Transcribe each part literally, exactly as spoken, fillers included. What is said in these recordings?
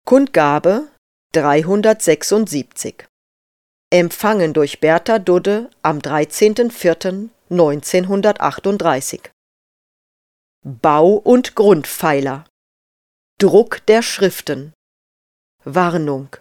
Kundgabe dreihundertsechsundsiebzig. Empfangen durch Bertha Dudde am dreizehnten vierten neunzehnhundertachtunddreißig. Bau- und Grundpfeiler. Druck der Schriften. Warnung.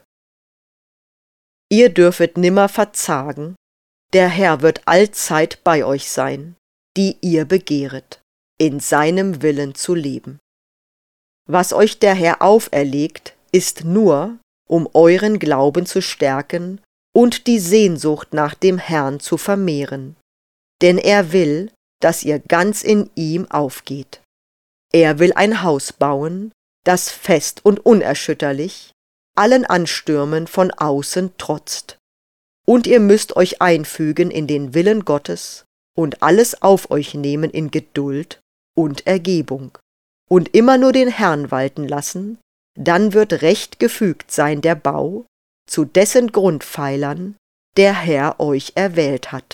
Ihr dürfet nimmer verzagen, der Herr wird allzeit bei euch sein, die ihr begehret, in seinem Willen zu leben. Was euch der Herr auferlegt, ist nur, um euren Glauben zu stärken und die Sehnsucht nach dem Herrn zu vermehren. Denn er will, dass ihr ganz in ihm aufgeht. Er will ein Haus bauen, das fest und unerschütterlich allen Anstürmen von außen trotzt. Und ihr müsst euch einfügen in den Willen Gottes und alles auf euch nehmen in Geduld und Ergebung und immer nur den Herrn walten lassen, dann wird recht gefügt sein der Bau, zu dessen Grundpfeilern der Herr euch erwählt hat.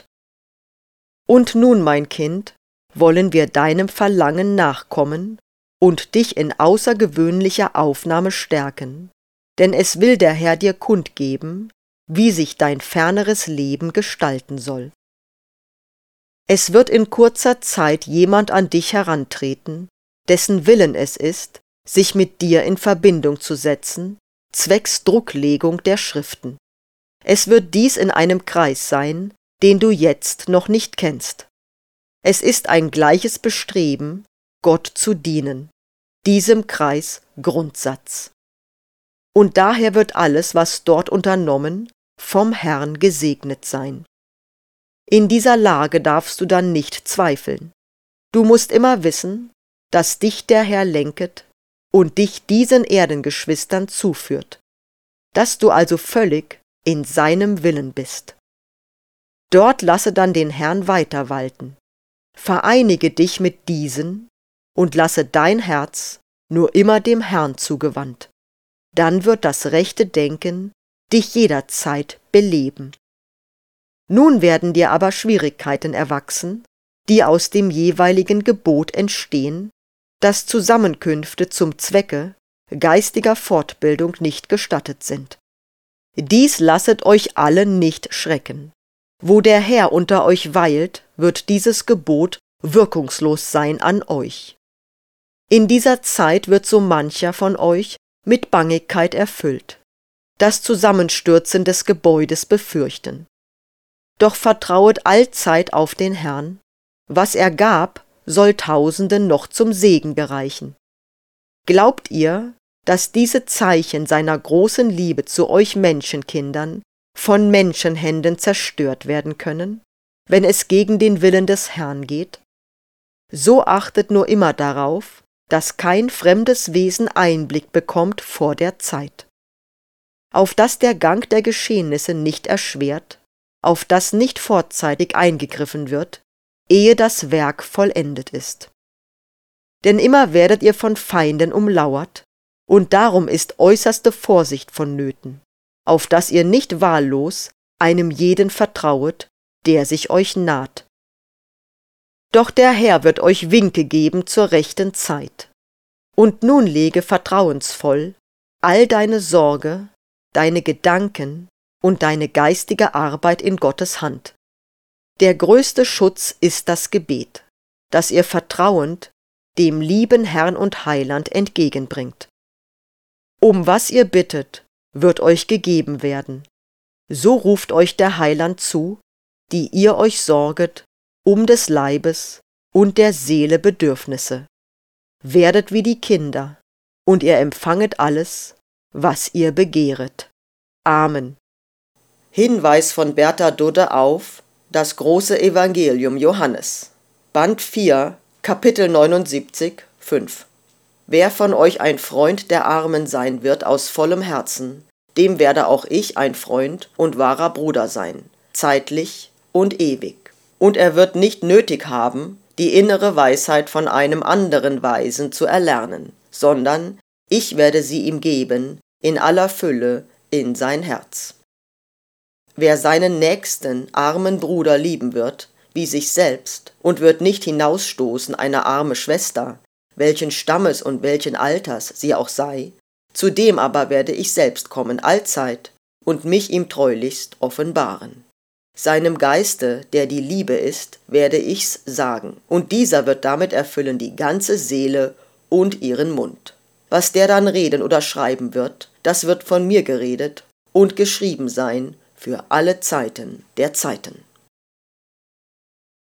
Und nun, mein Kind, wollen wir deinem Verlangen nachkommen und dich in außergewöhnlicher Aufnahme stärken, denn es will der Herr dir kundgeben, wie sich dein ferneres Leben gestalten soll. Es wird in kurzer Zeit jemand an dich herantreten, dessen Willen es ist, sich mit dir in Verbindung zu setzen, zwecks Drucklegung der Schriften. Es wird dies in einem Kreis sein, den du jetzt noch nicht kennst. Es ist ein gleiches Bestreben, Gott zu dienen, diesem Kreis Grundsatz. Und daher wird alles, was dort unternommen, vom Herrn gesegnet sein. In dieser Lage darfst du dann nicht zweifeln. Du musst immer wissen, dass dich der Herr lenket und dich diesen Erdengeschwistern zuführt, dass du also völlig in seinem Willen bist. Dort lasse dann den Herrn weiter walten, vereinige dich mit diesen und lasse dein Herz nur immer dem Herrn zugewandt. Dann wird das rechte Denken dich jederzeit beleben. Nun werden dir aber Schwierigkeiten erwachsen, die aus dem jeweiligen Gebot entstehen, dass Zusammenkünfte zum Zwecke geistiger Fortbildung nicht gestattet sind. Dies lasset euch alle nicht schrecken. Wo der Herr unter euch weilt, wird dieses Gebot wirkungslos sein an euch. In dieser Zeit wird so mancher von euch mit Bangigkeit erfüllt, das Zusammenstürzen des Gebäudes befürchten. Doch vertrauet allzeit auf den Herrn, was er gab, soll Tausenden noch zum Segen gereichen. Glaubt ihr, dass diese Zeichen seiner großen Liebe zu euch Menschenkindern von Menschenhänden zerstört werden können, wenn es gegen den Willen des Herrn geht? So achtet nur immer darauf, dass kein fremdes Wesen Einblick bekommt vor der Zeit. Auf dass der Gang der Geschehnisse nicht erschwert, auf dass nicht vorzeitig eingegriffen wird, ehe das Werk vollendet ist. Denn immer werdet ihr von Feinden umlauert, und darum ist äußerste Vorsicht vonnöten, auf dass ihr nicht wahllos einem jeden vertrauet, der sich euch naht. Doch der Herr wird euch Winke geben zur rechten Zeit. Und nun lege vertrauensvoll all deine Sorge, deine Gedanken und deine geistige Arbeit in Gottes Hand. Der größte Schutz ist das Gebet, das ihr vertrauend dem lieben Herrn und Heiland entgegenbringt. Um was ihr bittet, wird euch gegeben werden. So ruft euch der Heiland zu, die ihr euch sorget um des Leibes und der Seele Bedürfnisse. Werdet wie die Kinder, und ihr empfanget alles, was ihr begehret. Amen. Hinweis von Bertha Dudde auf Das große Evangelium Johannes, Band vier, Kapitel neunundsiebzig, fünf. Wer von euch ein Freund der Armen sein wird aus vollem Herzen, dem werde auch ich ein Freund und wahrer Bruder sein, zeitlich und ewig. Und er wird nicht nötig haben, die innere Weisheit von einem anderen Weisen zu erlernen, sondern ich werde sie ihm geben, in aller Fülle in sein Herz. Wer seinen nächsten, armen Bruder lieben wird, wie sich selbst, und wird nicht hinausstoßen eine arme Schwester, welchen Stammes und welchen Alters sie auch sei, Zu dem aber werde ich selbst kommen allzeit und mich ihm treulichst offenbaren. Seinem Geiste, der die Liebe ist, werde ich's sagen, und dieser wird damit erfüllen die ganze Seele und ihren Mund. Was der dann reden oder schreiben wird, das wird von mir geredet und geschrieben sein für alle Zeiten der Zeiten.